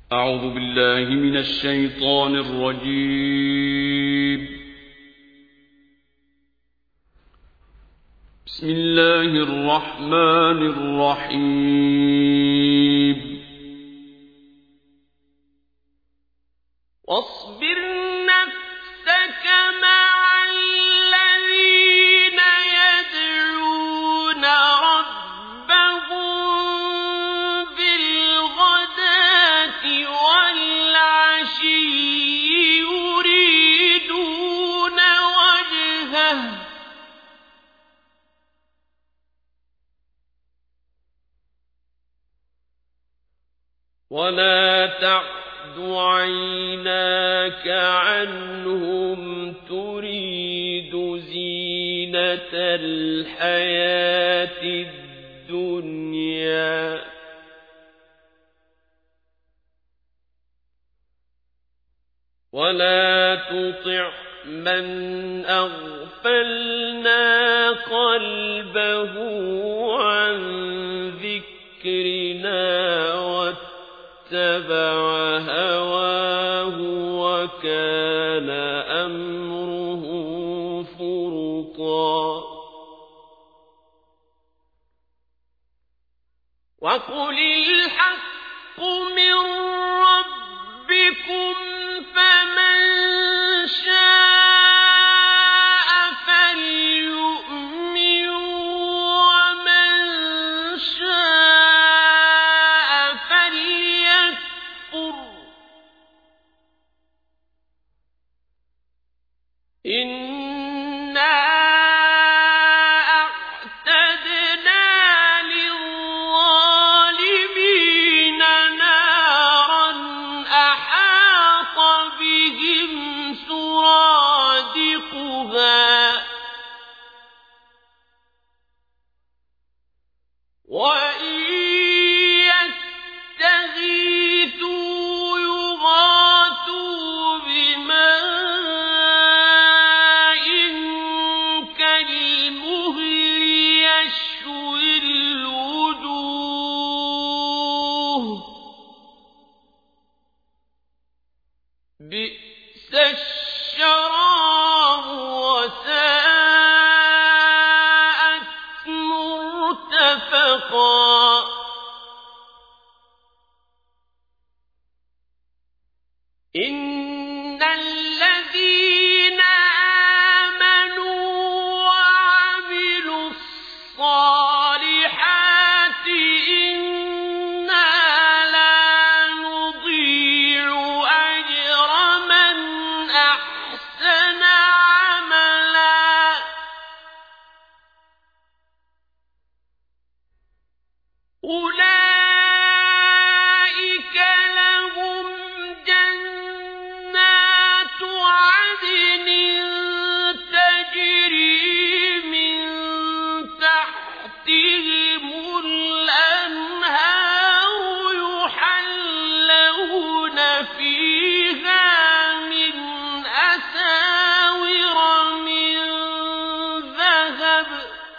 أعوذ بالله من الشيطان الرجيم. بسم الله الرحمن الرحيم. واصبر نفسك مع الذين يدعون ربهم بالغداة والعشي يريدون وجهه ولا تعد عيناك عنهم تريد زينة الحياة الدنيا ولا تطع من أغفلنا قلبه عن ذكرنا واتبع هواه وكان أمره فرطا وقل الحق من ربكم فمن شاء فليؤمن ومن شاء فليكفر إنا أعتدنا للظالمين نارا أحاط بهم سرادقها وإن يستغيثوا يغاثوا بماء كالمهل يشوي الوجوه بئس الشراب وساءت مرتفقا إن الذين آمنوا وعملوا الصالحات إنا لا نضيع أجر من أحسن عملا أولئك لهم جنات عدن تجري من تحتهم الأنهار يحلون فيها من أساور من ذهب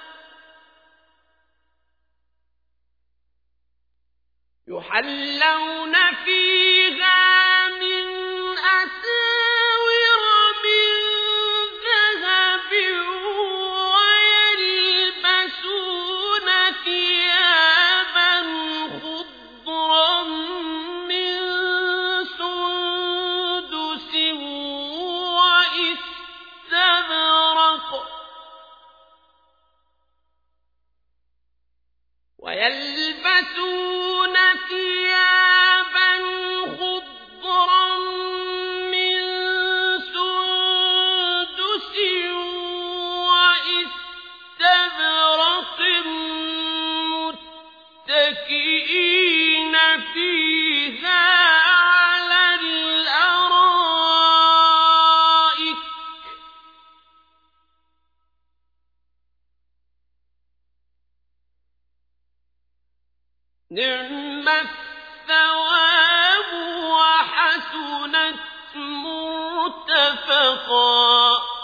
يحلون فيها من أساور من ذهب ويلبسون ثيابا خضرا من سندس وإستبرق ويلبسون ثيابا خضرا من سندس وإستبرق متكئين فيها على الأرائك نعم الثواب وحسنت مرتفقا